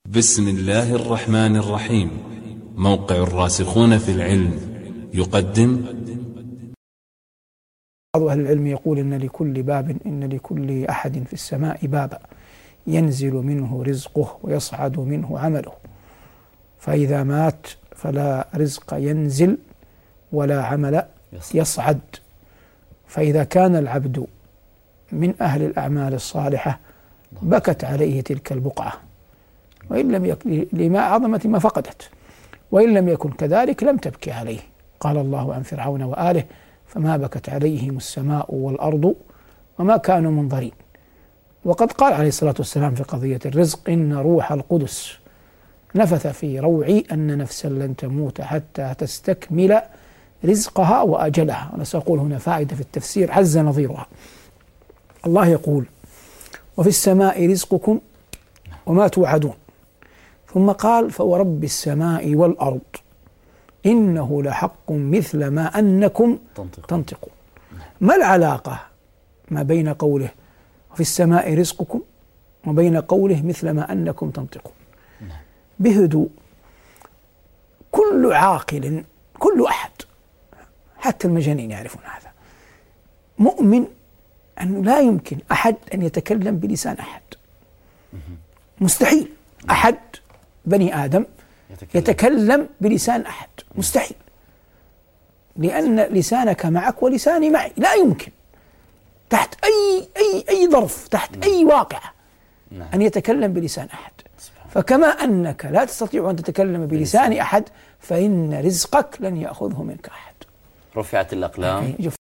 بسم الله الرحمن الرحيم. موقع الراسخون في العلم يقدم. بعض أهل العلم يقول إن لكل أحد في السماء بابا ينزل منه رزقه ويصعد منه عمله، فإذا مات فلا رزق ينزل ولا عمل يصعد. فإذا كان العبد من أهل الأعمال الصالحة بكت عليه تلك البقعة، وإن لم يكن لما عظمة ما فقدت، وإن لم يكن كذلك لم تبكي عليه. قال الله عن فرعون وآله: فما بكت عليهم السماء والأرض وما كانوا منظرين. وقد قال عليه الصلاة والسلام في قضية الرزق: إن روح القدس نفث في روعي أن نفسا لن تموت حتى تستكمل رزقها وأجلها. أنا سأقول هنا فائدة في التفسير عز نظيرها. الله يقول: وفي السماء رزقكم وما توعدون، ثم قال: فورب السماء والأرض إنه لحق مثل ما أنكم تنطقون. ما العلاقة ما بين قوله وفي السماء رزقكم وبين قوله مثل ما أنكم تنطقون؟ بهدوء، كل عاقل، كل أحد، حتى المجانين يعرفون هذا، مؤمن أنه لا يمكن أحد أن يتكلم بلسان أحد. مستحيل أحد بني آدم يتكلم بلسان أحد، مستحيل، لأن لسانك معك ولساني معي، لا يمكن تحت أي ظرف، تحت أي واقع أن يتكلم بلسان أحد. فكما أنك لا تستطيع أن تتكلم بلسان أحد، فإن رزقك لن يأخذه منك أحد. رفعت الأقلام